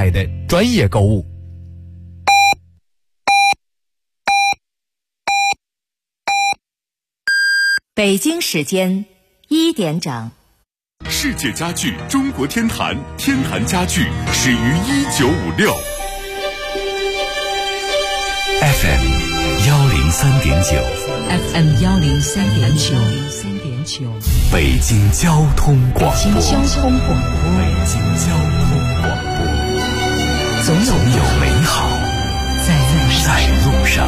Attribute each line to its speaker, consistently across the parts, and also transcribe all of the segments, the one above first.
Speaker 1: 来的专业购物。
Speaker 2: 北京时间1点整。
Speaker 3: 世界家具中国天坛，天坛家具始于1956。
Speaker 4: FM 103.9
Speaker 5: FM 103.9
Speaker 4: 北京交通广播。
Speaker 5: 北京交通广播，总有
Speaker 4: 美好
Speaker 5: 在
Speaker 4: 路上。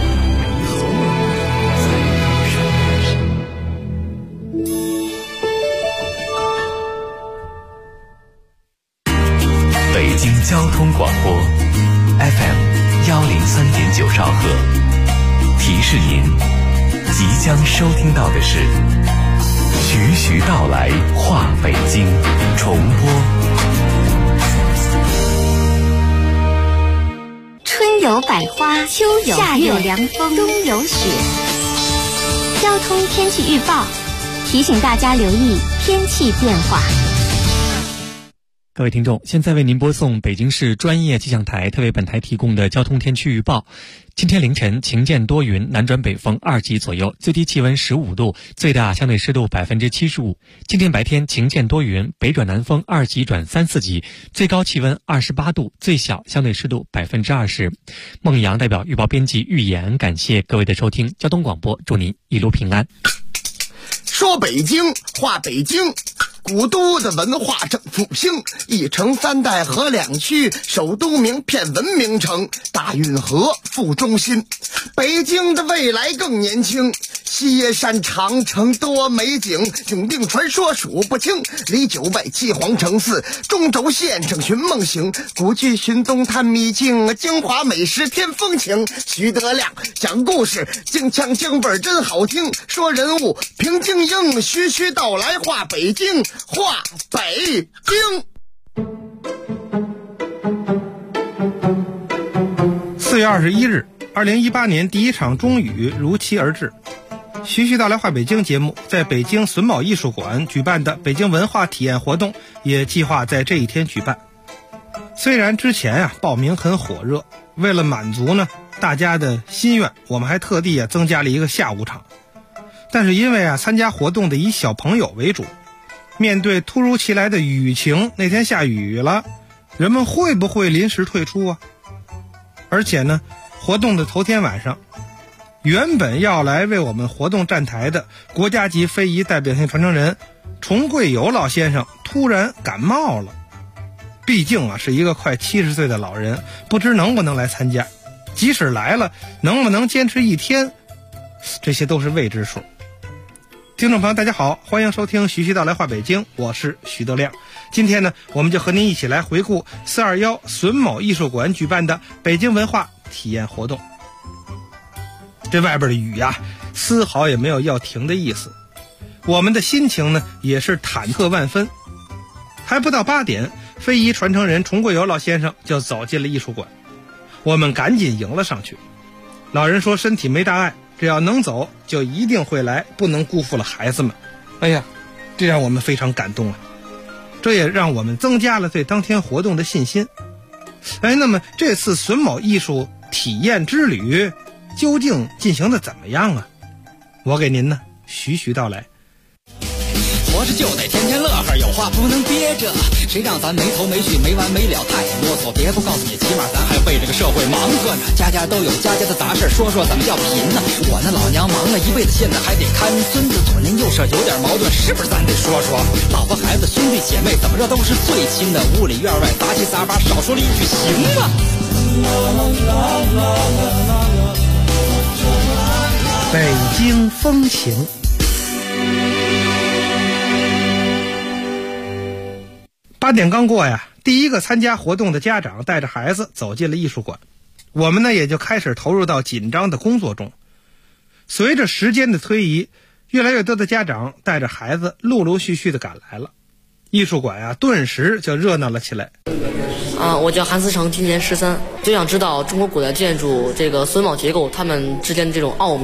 Speaker 4: 北京交通广播 FM 103.9兆赫，提示您即将收听到的是徐徐道来话北京重播。
Speaker 6: 春有百花，秋有夏有凉风，冬有雪。交通天气预报提醒大家留意天气变化。
Speaker 7: 各位听众，现在为您播送北京市专业气象台特为本台提供的交通天气预报。今天凌晨晴间多云，南转北风2级左右，最低气温15度，最大相对湿度75%。今天白天晴间多云，北转南风2级转3、4级，最高气温28度，最小相对湿度20%。孟阳代表预报编辑预言，感谢各位的收听。交通广播，祝您一路平安。
Speaker 8: 说北京话北京，古都的文化正复兴，一城三代河两区，首都名片文明城，大运河副中心。北京的未来更年轻，西山长城多美景，永定传说数不清，离九外七皇城寺，中轴线上寻梦行，古剧寻东探秘境，京华美食添风情。徐德亮讲故事，京腔京味真好听，说人物评京英，徐徐道来话北京，话北京。
Speaker 9: 4月21日，2018年第一场中雨如期而至。徐徐道来话北京节目在北京榫卯艺术馆举办的北京文化体验活动也计划在这一天举办。虽然之前报名很火热，为了满足大家的心愿，我们还特地增加了一个下午场。但是因为参加活动的以小朋友为主，面对突如其来的雨情，那天下雨了，人们会不会临时退出啊？而且活动的头天晚上，原本要来为我们活动站台的国家级非遗代表性传承人崇贵友老先生突然感冒了。毕竟是一个快70岁的老人，不知能不能来参加，即使来了，能不能坚持一天，这些都是未知数。听众朋友大家好，欢迎收听徐徐道来话北京，我是徐德亮。今天我们就和您一起来回顾421榫卯艺术馆举办的北京文化体验活动。这外边的雨丝毫也没有要停的意思，我们的心情也是忐忑万分。还不到8点，非遗传承人崇贵友老先生就走进了艺术馆，我们赶紧迎了上去。老人说身体没大碍，只要能走就一定会来，不能辜负了孩子们。哎呀，这让我们非常感动啊！这也让我们增加了对当天活动的信心。那么这次榫卯艺术体验之旅究竟进行的怎么样啊？我给您徐徐道来。
Speaker 10: 活着就得天天乐呵，有话不能憋着，谁让咱没头没绪没完没了太啰嗦，别不告诉你，起码咱还为这个社会忙活呢。家家都有家家的杂事，说说怎么叫贫呢？我那老娘忙了一辈子，现在还得看孙子，左邻右舍有点矛盾，是不是咱得说说？老婆孩子兄弟姐妹怎么着都是最亲的，屋里院外杂七杂八，少说了一句行吗？
Speaker 9: 北京风情。8点刚过第一个参加活动的家长带着孩子走进了艺术馆，我们也就开始投入到紧张的工作中。随着时间的推移，越来越多的家长带着孩子陆陆续续的赶来了，艺术馆顿时就热闹了起来。
Speaker 11: 我叫韩思成，今年13，就想知道中国古代建筑这个榫卯结构它们之间的这种奥秘。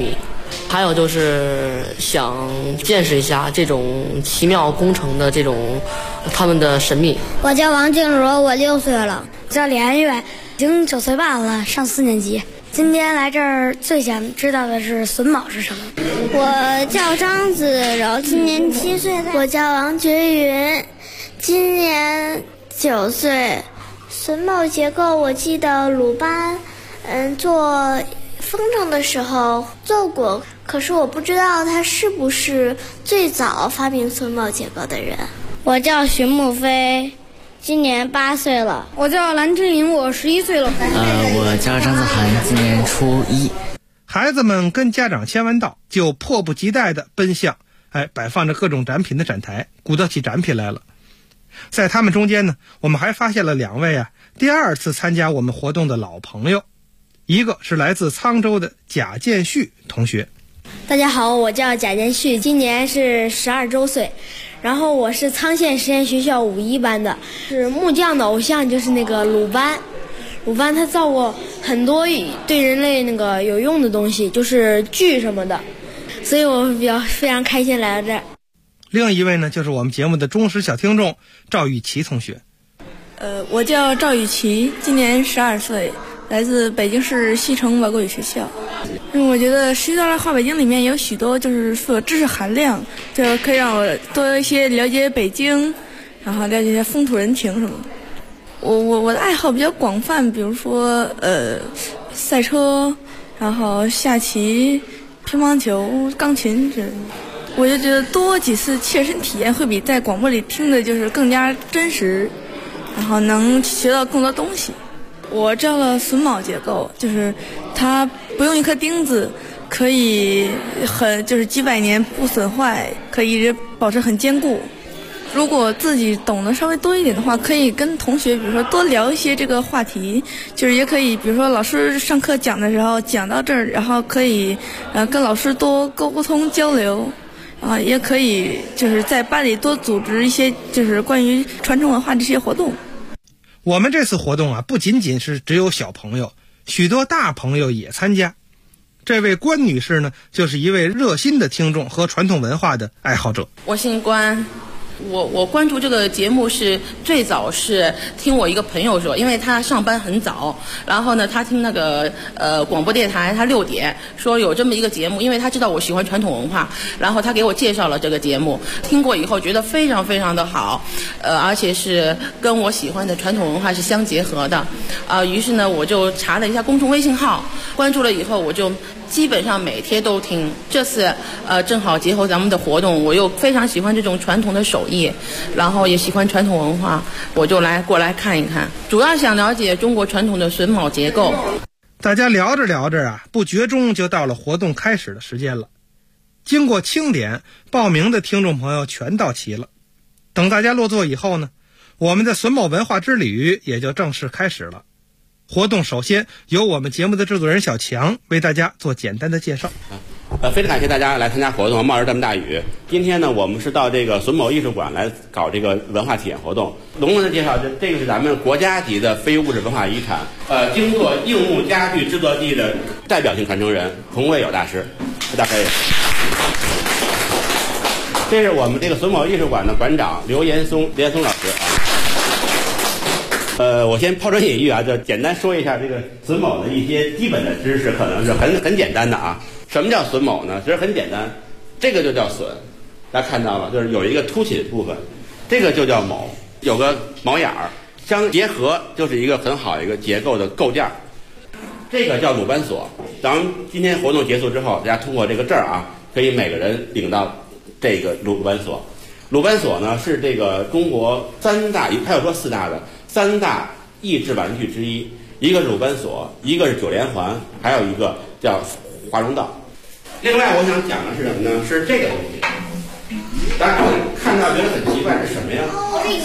Speaker 11: 还有就是想见识一下这种奇妙工程的这种他们的神秘。
Speaker 1: 我叫王静茹，我6岁了。叫李安月，已经9岁半了，上4年级。今天来这儿最想知道的是榫卯是什么。
Speaker 12: 我叫张子柔，今年7岁。
Speaker 13: 我叫王觉云，今年9岁。榫卯结构，我记得鲁班，做风筝的时候做过，可是我不知道他是不是最早发明榫卯结构的人。
Speaker 12: 我叫徐慕飞，今年8岁了。
Speaker 1: 我叫蓝志颖，我11岁了。
Speaker 14: 我叫张子涵，今年初1。
Speaker 9: 孩子们跟家长签完到，就迫不及待地奔向摆放着各种展品的展台，鼓捣起展品来了。在他们中间呢，我们还发现了2位第2次参加我们活动的老朋友，一个是来自沧州的贾建旭同学。
Speaker 1: 大家好，我叫贾建旭，今年是12周岁，然后我是沧县实验学校5一班的，是木匠的偶像就是那个鲁班。鲁班他造过很多对人类那个有用的东西，就是锯什么的，所以我非常开心来到这儿。
Speaker 9: 另一位呢，就是我们节目的忠实小听众赵玉琪同学。
Speaker 15: 我叫赵玉琪，今年12岁，来自北京市西城外国语学校。我觉得学习到来话北京里面有许多就是说知识含量，就可以让我多一些了解北京，然后了解一些风土人情什么的。我的爱好比较广泛，比如说赛车，然后下棋、乒乓球、钢琴之类的。我就觉得多几次切身体验会比在广播里听的就是更加真实，然后能学到更多东西。我知道了榫卯结构，就是它不用一颗钉子，可以就是几百年不损坏，可以一直保持很坚固。如果自己懂得稍微多一点的话，可以跟同学比如说多聊一些这个话题，就是也可以比如说老师上课讲的时候讲到这儿，然后可以跟老师多沟通交流。也可以就是在班里多组织一些就是关于传承文化这些活动。
Speaker 9: 我们这次活动不仅仅是只有小朋友，许多大朋友也参加。这位关女士呢，就是一位热心的听众和传统文化的爱好者。
Speaker 16: 我姓关，我关注这个节目是最早是听我一个朋友说，因为他上班很早，然后呢他听那个广播电台，他6点说有这么一个节目，因为他知道我喜欢传统文化，然后他给我介绍了这个节目，听过以后觉得非常非常的好，而且是跟我喜欢的传统文化是相结合的，于是呢我就查了一下公众微信号，关注了以后我就基本上每天都听。这次正好结合咱们的活动，我又非常喜欢这种传统的手艺，然后也喜欢传统文化，我就过来看一看，主要想了解中国传统的榫卯结构。
Speaker 9: 大家聊着聊着不觉中就到了活动开始的时间了。经过清点，报名的听众朋友全到齐了。等大家落座以后呢，我们的榫卯文化之旅也就正式开始了。活动首先由我们节目的制作人小强为大家做简单的介绍。
Speaker 17: 非常感谢大家来参加活动，冒着这么大雨。今天呢，我们是到这个榫卯艺术馆来搞这个文化体验活动。隆重的介绍，这个是咱们国家级的非物质文化遗产，精做硬木家具制作技艺的代表性传承人洪卫友大师，大家可以。这是我们这个榫卯艺术馆的馆长刘岩松老师我先抛砖引玉就简单说一下这个榫卯的一些基本的知识，可能是很简单的什么叫榫卯呢？其实很简单，这个就叫榫，大家看到了，就是有一个凸起的部分，这个就叫卯，有个卯眼儿，相结合就是一个很好的一个结构的构件。这个叫鲁班锁。咱们今天活动结束之后，大家通过这个证可以每个人领到这个鲁班锁。鲁班锁呢是这个中国3大，还有说4大的3大益智玩具之一，一个是鲁班锁，一个是9连环，还有一个叫华容道。另外我想讲的是什么呢？是这个东西，大家看到觉得很奇怪，是什么呀？
Speaker 13: 椅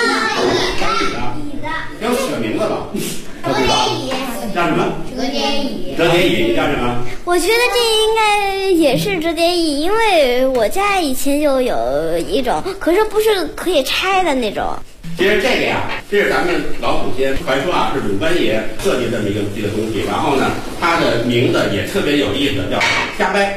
Speaker 13: 子，
Speaker 17: 给我起个名字吧。折叠椅叫什么？折叠椅叫什么？
Speaker 13: 我觉得这应该也是折叠椅，因为我家以前就有一种，可是不是可以拆的那种。
Speaker 17: 其实这个这是咱们老祖先传说是鲁班爷设计这么一个东西，然后呢，它的名字也特别有意思，叫瞎掰。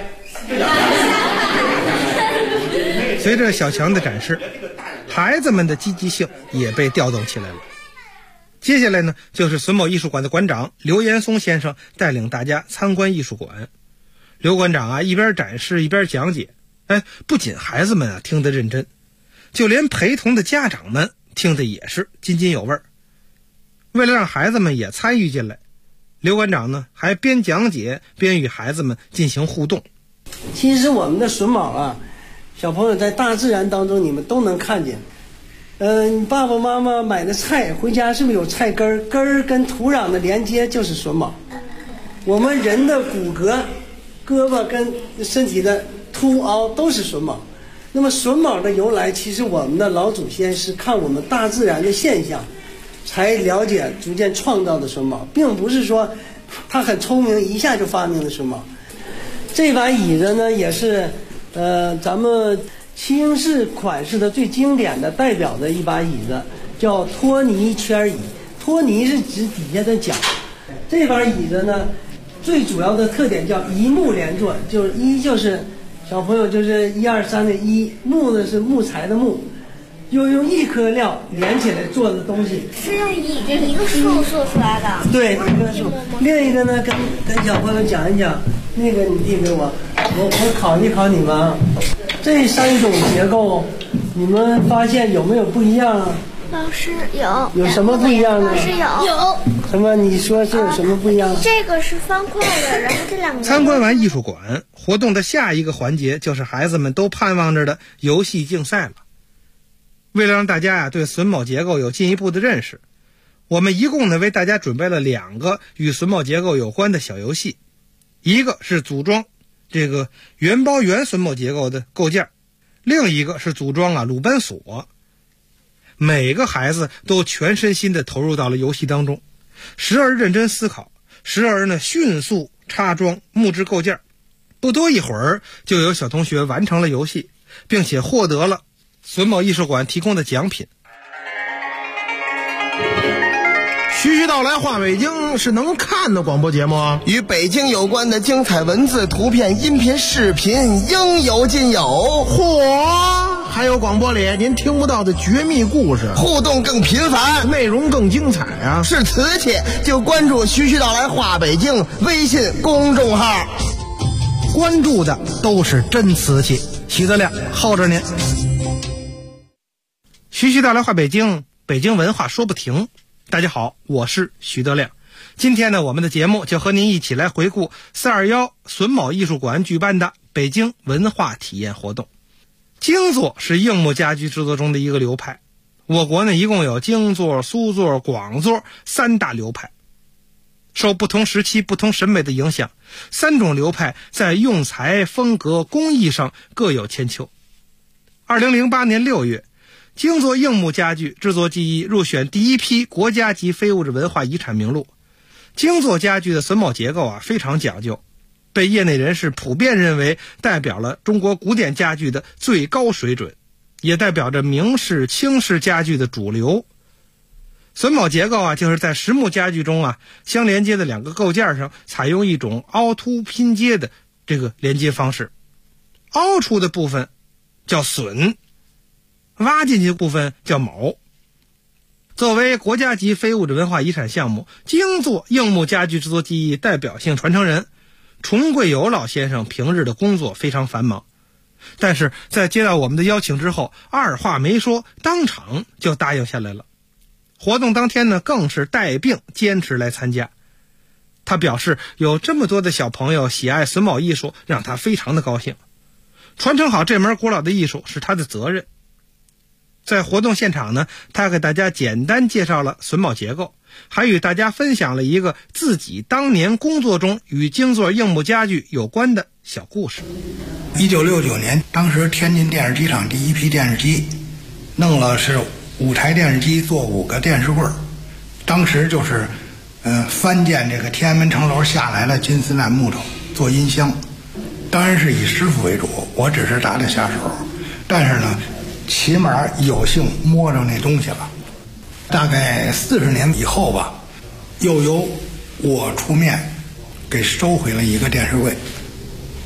Speaker 9: 随着小强的展示，孩子们的积极性也被调动起来了。接下来呢，就是榫卯艺术馆的馆长刘延松先生带领大家参观艺术馆。刘馆长啊，一边展示一边讲解，不仅孩子们啊听得认真，就连陪同的家长们听得也是津津有味。为了让孩子们也参与进来，刘馆长呢还边讲解边与孩子们进行互动。
Speaker 18: 其实我们的榫卯啊，小朋友在大自然当中你们都能看见。你爸爸妈妈买的菜回家是不是有菜根儿？根儿跟土壤的连接就是榫卯。我们人的骨骼、胳膊跟身体的凸凹都是榫卯。那么榫卯的由来，其实我们的老祖先是看我们大自然的现象，才了解逐渐创造的榫卯，并不是说他很聪明一下就发明了榫卯。这把椅子呢，也是咱们七英式款式的最经典的代表的一把椅子，叫托尼圈椅。托尼是指底下的脚。这把椅子呢，最主要的特点叫一木连坐，就是一就是小朋友就是1、2、3的一，木呢是木材的木，用一颗料连起来做的东西，
Speaker 13: 是用一个树做出来的。
Speaker 18: 对，一棵树。另一个呢，跟小朋友讲一讲，那个你递给我，我考一考你们啊。这3种结构，你们发现有没有不一样啊？
Speaker 13: 老师有。
Speaker 18: 有什么不一样呢？
Speaker 13: 老师有。
Speaker 18: 什么？你说这有什么不一样？
Speaker 13: 这个是方块的，然后这两个。
Speaker 9: 参观完艺术馆，活动的下一个环节就是孩子们都盼望着的游戏竞赛了。为了让大家对榫卯结构有进一步的认识，我们一共呢为大家准备了2个与榫卯结构有关的小游戏，一个是组装这个圆包圆榫卯结构的构件，另一个是组装鲁班锁。每个孩子都全身心地投入到了游戏当中，时而认真思考，时而呢迅速插装木质构件。不多一会儿，就有小同学完成了游戏，并且获得了榫卯艺术馆提供的奖品。
Speaker 8: 徐徐道来话北京是能看的广播节目啊，与北京有关的精彩文字、图片、音频、视频应有尽有。嚯！还有广播里您听不到的绝密故事，互动更频繁，内容更精彩啊！是瓷器就关注徐徐道来话北京微信公众号，
Speaker 9: 关注的都是真瓷器。徐德亮耗着您。徐徐道来话北京，北京文化说不停。大家好，我是徐德亮。今天呢，我们的节目就和您一起来回顾421榫卯艺术馆举办的北京文化体验活动。京作是硬木家具制作中的一个流派，我国呢一共有京作、苏作、广作3大流派。受不同时期不同审美的影响，3种流派在用材、风格、工艺上各有千秋。2008年6月，京作硬木家具制作技艺入选第1批国家级非物质文化遗产名录。京作家具的榫卯结构非常讲究，被业内人士普遍认为代表了中国古典家具的最高水准，也代表着明式、清式家具的主流。榫卯结构就是在实木家具中相连接的2个构件上采用一种凹凸拼接的这个连接方式，凹出的部分叫榫，挖进去的部分叫卯。作为国家级非物质文化遗产项目，京作硬木家具制作技艺代表性传承人崇贵友老先生平日的工作非常繁忙，但是在接到我们的邀请之后，二话没说，当场就答应下来了。活动当天呢，更是带病坚持来参加。他表示有这么多的小朋友喜爱榫卯艺术，让他非常的高兴。传承好这门古老的艺术是他的责任。在活动现场呢，他给大家简单介绍了榫卯结构，还与大家分享了一个自己当年工作中与京作硬木家具有关的小故事。
Speaker 19: 1969年，当时天津电视机厂第1批电视机弄了是5台电视机做5个电视柜，当时就是翻建这个天安门城楼下来了金丝楠木头做音箱，当然是以师傅为主，我只是打打下手，但是呢起码有幸摸着那东西了。大概40年以后吧，又由我出面给收回了一个电视柜，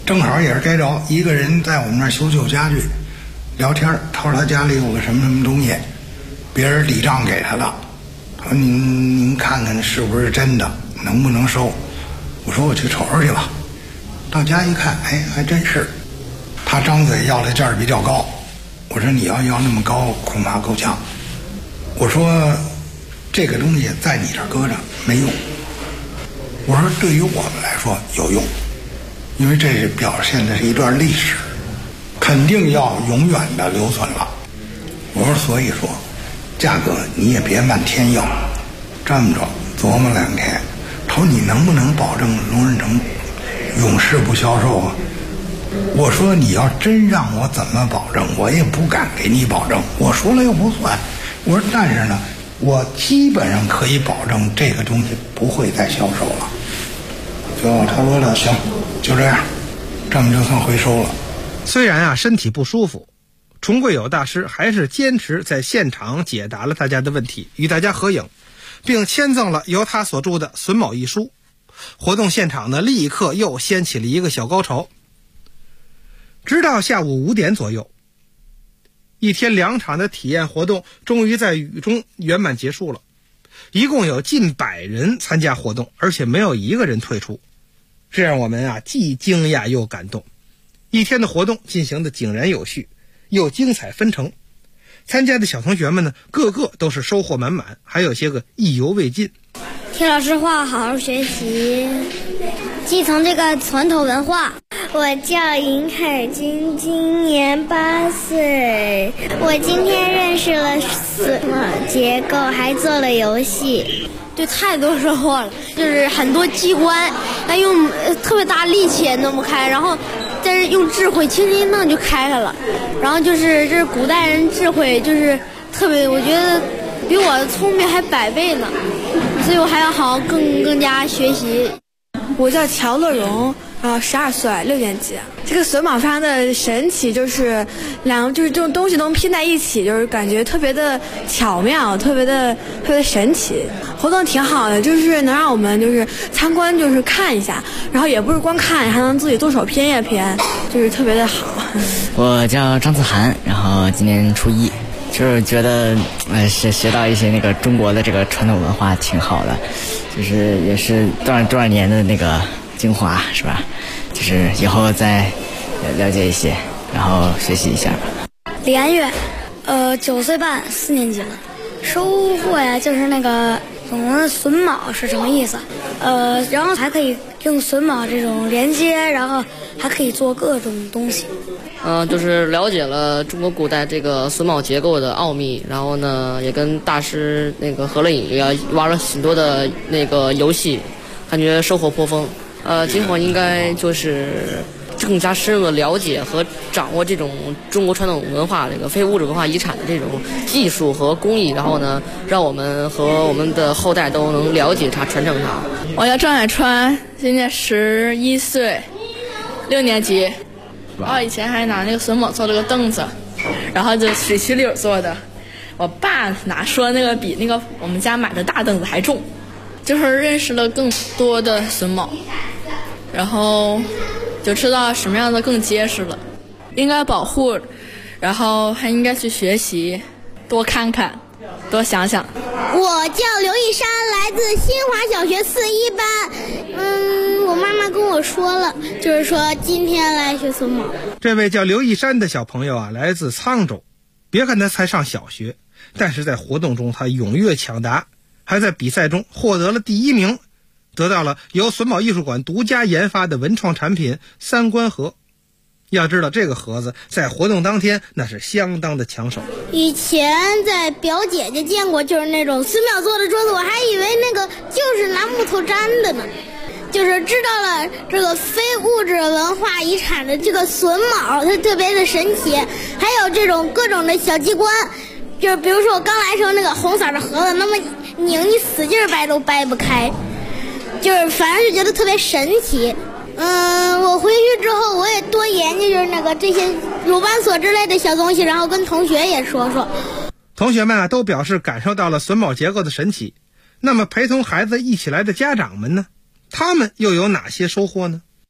Speaker 19: 正好也是该着，一个人在我们那儿修家具，聊天，他说他家里有个什么什么东西，别人抵账给他了，他说您看看是不是真的，能不能收？我说我去瞅瞅去吧。到家一看，哎，还真是。他张嘴要的价儿比较高，我说你要那么高，恐怕够呛。我说这个东西在你这儿搁着没用，我说对于我们来说有用，因为这是表现的是一段历史，肯定要永远的留存了。我说所以说价格你也别漫天要，这么着琢磨2天，他说你能不能保证龙仁成永世不销售啊？我说你要真让我怎么保证，我也不敢给你保证，我说了又不算。我说但是呢，我基本上可以保证这个东西不会再销售了。最后他说了，行，就这样，这么就算回收了。
Speaker 9: 虽然身体不舒服，崇贵友大师还是坚持在现场解答了大家的问题，与大家合影，并签赠了由他所著的《榫卯》一书。活动现场呢，立刻又掀起了一个小高潮。直到下午5点左右，一天2场的体验活动终于在雨中圆满结束了。一共有近100人参加活动，而且没有一个人退出，这让我们既惊讶又感动。一天的活动进行的井然有序，又精彩纷呈。参加的小同学们呢，个个都是收获满满，还有些个意犹未尽。
Speaker 12: 听老师话，好好学习，继承这个传统文化。
Speaker 13: 我叫尹凯军，今年8岁。我今天认识了榫卯结构，还做了游戏。
Speaker 1: 对，太多收获了，就是很多机关，他用特别大力气也弄不开，然后但是用智慧轻轻一弄就开开了。然后这是古代人智慧，就是特别，我觉得比我聪明还100倍呢，所以我还要好好更加学习。
Speaker 15: 我叫乔乐荣，12岁，6年级。这个榫卯非常的神奇，就是这种东西能拼在一起，就是感觉特别的巧妙，特别的神奇。活动挺好的，就是能让我们就是参观，就是看一下，然后也不是光看，还能自己动手拼一拼，就是特别的好。
Speaker 14: 我叫张子涵，然后今年初1。就是觉得学到一些那个中国的这个传统文化挺好的，就是也是多少年的那个精华，是吧？就是以后再了解一些，然后学习一下吧。
Speaker 12: 李安月，9岁半，4年级了。收获呀，就是那个懂榫卯是什么意思，然后还可以用榫卯这种连接，然后还可以做各种东西。
Speaker 11: 就是了解了中国古代这个榫卯结构的奥秘，然后呢，也跟大师那个合了影，也玩了很多的那个游戏，感觉收获颇丰。今后应该就是更加深入的了解和掌握这种中国传统文化这个非物质文化遗产的这种技术和工艺，然后呢，让我们和我们的后代都能了解它、传承它。
Speaker 15: 我叫张海川，今年11岁，6年级。以前还拿那个榫卯做了个凳子，然后就水曲柳做的。我爸拿说那个比那个我们家买的大凳子还重，就是认识了更多的榫卯，然后就知道什么样的更结实了，应该保护，然后还应该去学习，多看看，多想想。
Speaker 13: 我叫刘一山，来自新华小学4、1班。我妈妈跟我说了，就是说今天来学榫卯。
Speaker 9: 这位叫刘一山的小朋友来自沧州，别看他才上小学，但是在活动中他踊跃抢答，还在比赛中获得了第1名，得到了由榫卯艺术馆独家研发的文创产品3观盒。要知道这个盒子在活动当天那是相当的抢手。
Speaker 13: 以前在表姐姐见过，就是那种榫卯做的桌子，我还以为那个就是拿木头粘的呢。就是知道了这个非物质文化遗产的这个榫卯，它特别的神奇。还有这种各种的小机关，就是比如说我刚来时候那个红色的盒子，那么拧你使劲掰都掰不开，就是反正是觉得特别神奇。我回去之后我也多研究就是那个这些鲁班锁之类的小东西，然后跟同学也说说。
Speaker 9: 同学们都表示感受到了榫卯结构的神奇。那么陪同孩子一起来的家长们呢？他们又有哪些收获呢？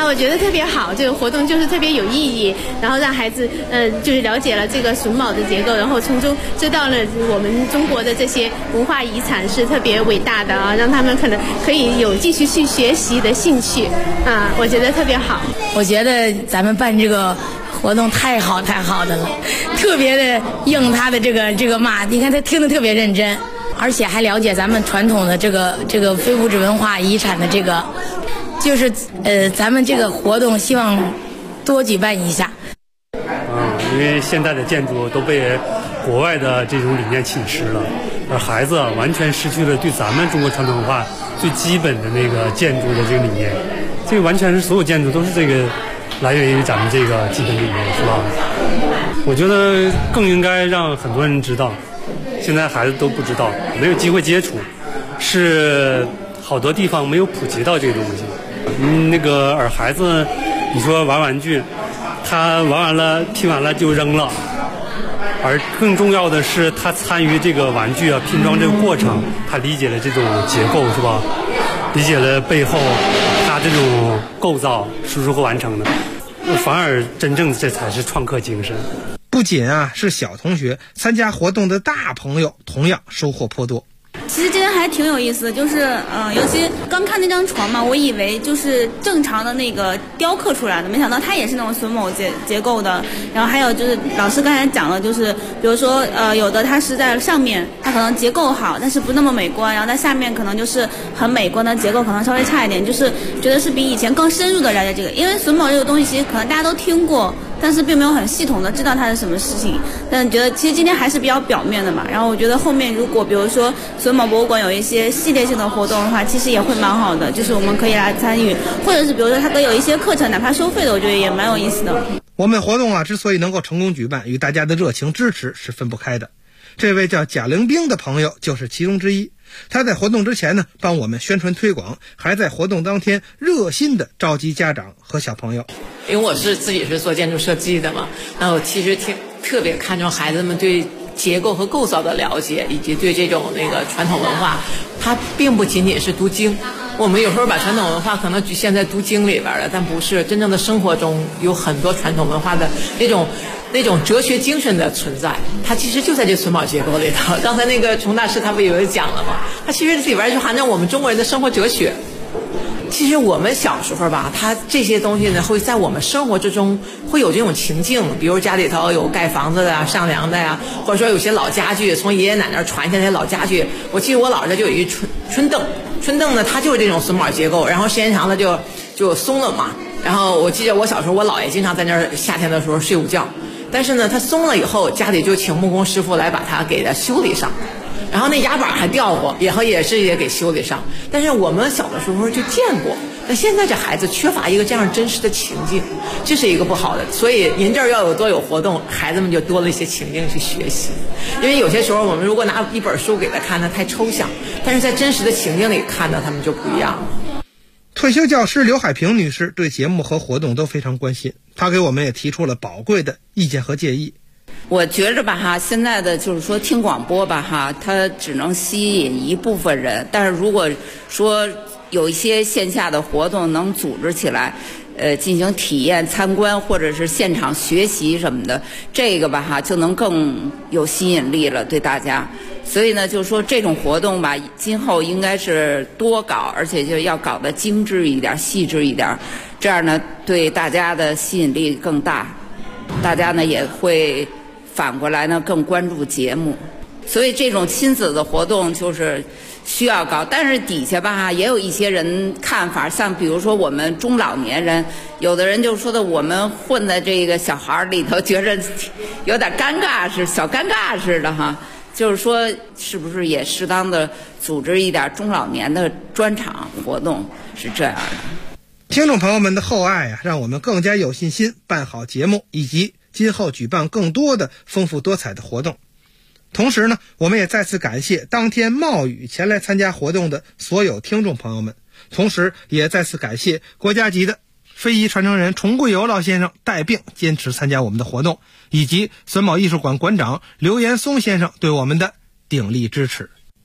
Speaker 20: 我觉得特别好，这个活动就是特别有意义，然后让孩子就是了解了这个榫卯的结构，然后从中知道了我们中国的这些文化遗产是特别伟大的啊，让他们可能可以有继续去学习的兴趣啊，我觉得特别好。
Speaker 21: 我觉得咱们办这个活动太好的了，特别的应他的这个嘛，你看他听得特别认真，而且还了解咱们传统的这个非物质文化遗产的这个，就是咱们这个活动希望多举办一下。
Speaker 22: 因为现在的建筑都被国外的这种理念侵蚀了，而孩子完全失去了对咱们中国传统文化最基本的那个建筑的这个理念。这个完全是所有建筑都是这个来源于咱们这个基本理念，是吧？我觉得更应该让很多人知道，现在孩子都不知道，没有机会接触，是好多地方没有普及到这个东西。而孩子，你说玩玩具，他玩完了拼完了就扔了，而更重要的是他参与这个玩具拼装这个过程，他理解了这种结构，是吧？理解了背后他这种构造是如何完成的，反而真正这才是创客精神。
Speaker 9: 不仅是小同学，参加活动的大朋友同样收获颇多。
Speaker 23: 其实今天还挺有意思的，就是尤其刚看那张床嘛，我以为就是正常的那个雕刻出来的，没想到它也是那种榫卯结构的。然后还有就是老师刚才讲了，就是比如说有的它是在上面，它可能结构好，但是不那么美观，然后在下面可能就是很美观的结构，可能稍微差一点，就是觉得是比以前更深入的了解这个。因为榫卯这个东西其实可能大家都听过，但是并没有很系统的知道它是什么事情。但觉得其实今天还是比较表面的嘛。然后我觉得后面如果比如说榫卯博物馆有一些系列性的活动的话，其实也会蛮好的，就是我们可以来参与，或者是比如说它可以有一些课程，哪怕收费的，我觉得也蛮有意思的。
Speaker 9: 我们活动之所以能够成功举办，与大家的热情支持是分不开的。这位叫贾玲冰的朋友就是其中之一。他在活动之前呢，帮我们宣传推广，还在活动当天热心的召集家长和小朋友。
Speaker 24: 因为我自己是做建筑设计的嘛，那我其实特别看重孩子们对结构和构造的了解，以及对这种传统文化，它并不仅仅是读经。我们有时候把传统文化可能局限在读经里边了，但不是，真正的生活中有很多传统文化的那种哲学精神的存在，它其实就在这榫卯结构里头。刚才崇大师他不也讲了吗？它其实里边就含着我们中国人的生活哲学。其实我们小时候吧，它这些东西呢，会在我们生活之中会有这种情境，比如家里头有盖房子的呀、上梁的呀，或者说有些老家具从爷爷奶奶传下来的老家具。我记得我姥姥就有一春凳呢，它就是这种榫卯结构，然后时间长了就松了嘛。然后我记得我小时候，我姥爷经常在那儿夏天的时候睡午觉，但是呢，它松了以后，家里就请木工师傅来把它给它修理上。然后那牙板还掉过，也给修理上。但是我们小的时候就见过，但现在这孩子缺乏一个这样真实的情境，这是一个不好的。所以您这儿要有活动，孩子们就多了一些情境去学习。因为有些时候我们如果拿一本书给他看，那太抽象，但是在真实的情境里看到他们就不一样了。
Speaker 9: 退休教师刘海平女士对节目和活动都非常关心，她给我们也提出了宝贵的意见和建议。
Speaker 25: 我觉着吧现在的就是说听广播吧它只能吸引一部分人，但是如果说有一些线下的活动能组织起来，进行体验参观或者是现场学习什么的，这个吧就能更有吸引力了对大家。所以呢，就是说这种活动吧，今后应该是多搞，而且就要搞得精致一点、细致一点，这样呢对大家的吸引力更大，大家呢也会反过来呢更关注节目。所以这种亲子的活动就是需要搞，但是底下吧也有一些人看法，像比如说我们中老年人，有的人就说的我们混在这个小孩里头，觉着有点尴尬，是小尴尬似的就是说是不是也适当的组织一点中老年的专场活动，是这样的。
Speaker 9: 听众朋友们的厚爱让我们更加有信心办好节目，以及今后举办更多的丰富多彩的活动。同时呢，我们也再次感谢当天冒雨前来参加活动的所有听众朋友们，同时也再次感谢国家级的非遗传承人崇贵友老先生带病坚持参加我们的活动，以及榫卯艺术馆馆长刘延松先生对我们的鼎力支持。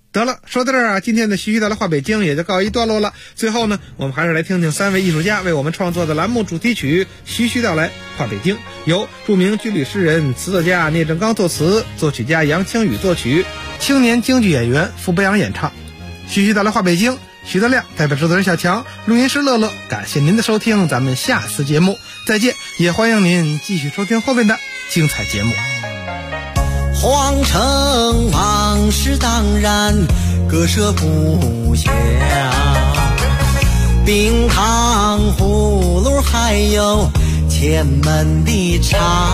Speaker 9: 得了，说到这儿啊，今天的徐徐到来话北京也就告一段落了。最后呢，我们还是来听听3位艺术家为我们创作的栏目主题曲《徐徐到来话北京》，由著名军旅诗人、词作家聂正刚作词，作曲家杨清宇作曲，青年京剧演员傅博洋演唱。徐徐到来话北京，徐德亮代表制作人小强，录音师乐乐，感谢您的收听，咱们下次节目再见，也欢迎您继续收听后面的精彩节目。
Speaker 2: 皇城往事当然割舍不下，冰糖葫芦还有前门的茶，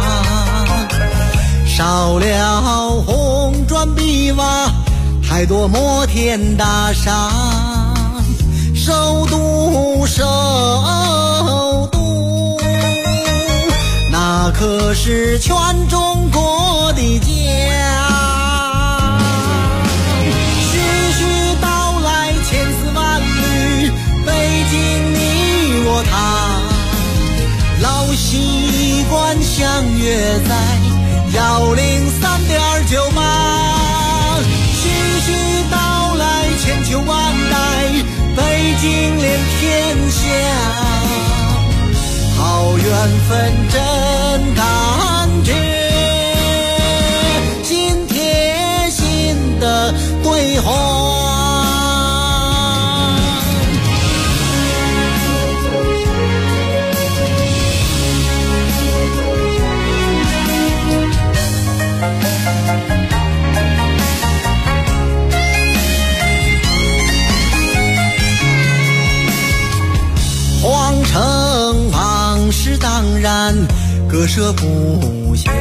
Speaker 2: 少了红砖碧瓦，太多摩天大厦，首都那可是全中国的家。徐徐道来千丝万缕，北京你我他，老习惯相约在103.98。徐徐道来千秋万代，北京连天下，好缘分真感觉，心贴心的对话。皇城往事当然割舍不下，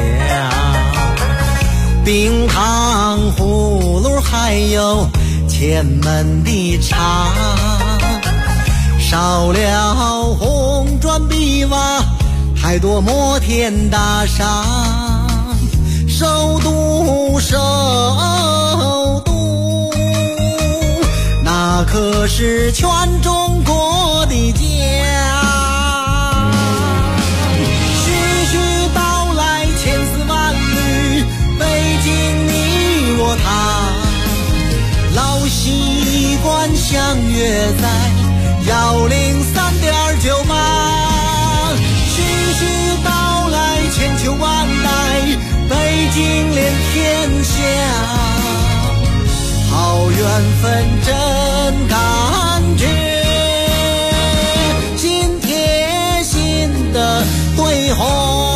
Speaker 2: 冰糖葫芦还有前门的茶，少了红砖碧瓦，太多摩天大厦，首都那可是全中国的家。徐徐道来千丝万缕，北京你我他，老习惯相约在103.98。徐徐道来千秋万代，北京连天下，好缘分真感觉，心贴心的对话。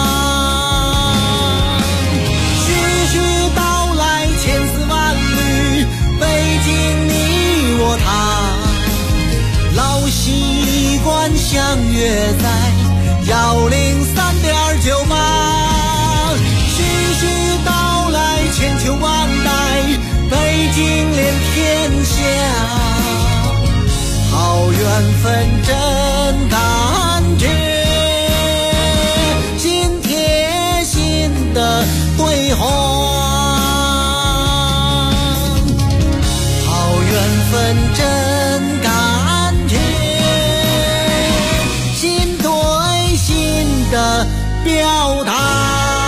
Speaker 2: 徐徐道来千丝万缕，北京你我他，老习惯相约在103.98。徐徐道来千秋万代，北京连天下，好缘分真感觉，心贴心的对话。好缘分真感觉，心对心的表达。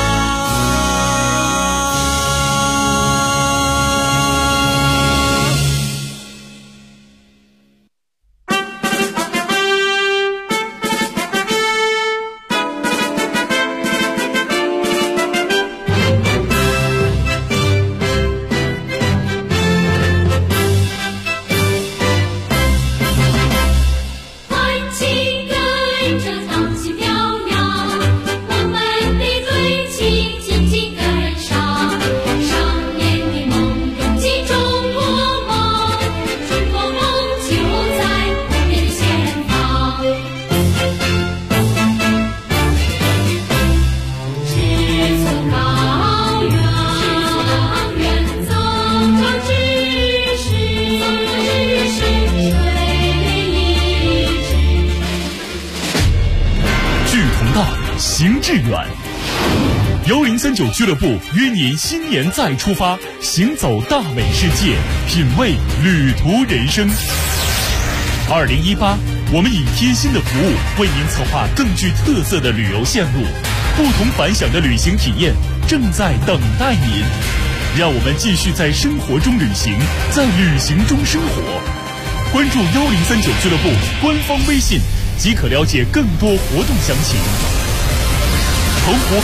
Speaker 3: 行致远。1039俱乐部约您新年再出发，行走大美世界，品味旅途人生。2018，我们以贴心的服务为您策划更具特色的旅游线路，不同凡响的旅行体验正在等待您。 让我们继续在生活中旅行，在旅行中生活。关注1039俱乐部官方微信，即可了解更多活动详情。澎湖